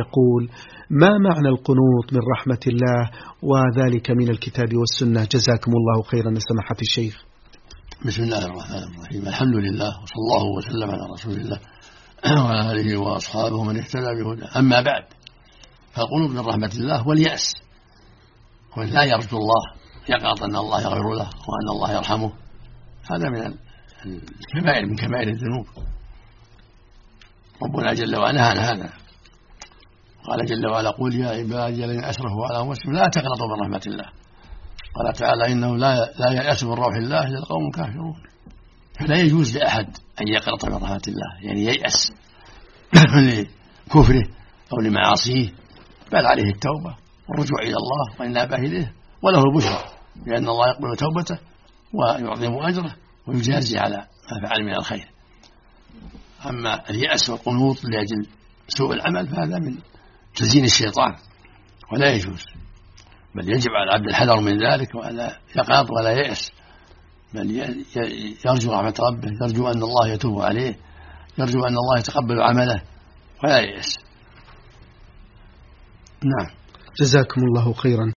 يقول: ما معنى القنوط من رحمة الله وذلك من الكتاب والسنة؟ جزاكم الله خيرا سماحة الشيخ. بسم الله الرحمن الرحيم. الحمد لله وصلى الله وسلم على رسول الله وعلى آله وأصحابه من اهتدى بهداه. أما بعد، فالقنوط من رحمة الله واليأس، وإن لا يرجو الله، يقنط أن الله يغفر له وأن الله يرحمه، هذا من الكبائر، من كبائر الذنوب. ربنا جل وعلا نهى عن هذا، قال جل وعلا: قل يا عبادي الذين أسرفوا على أنفسهم لا تقنطوا من رحمة الله. قال تعالى: إنه لا ييأس من روح الله إلا القوم الكافرون. فلا يجوز لأحد أن يقنط من رحمة الله، يعني ييأس لكفره أو لمعاصيه، بل عليه التوبة والرجوع إلى الله والإنابة إليه، وله البشرى لأن الله يقبل توبته ويعظم أجره ويجازي على ما فعل من الخير. أما اليأس والقنوط لأجل سوء العمل فهذا من تزيين الشيطان ولا يجوز، بل يجب على العبد الحذر من ذلك، ولا يقنط ولا ييأس، بل يرجو رحمة ربه، يرجو أن الله يتوب عليه، يرجو أن الله يتقبل عمله ولا ييأس. نعم. جزاكم الله خيرا.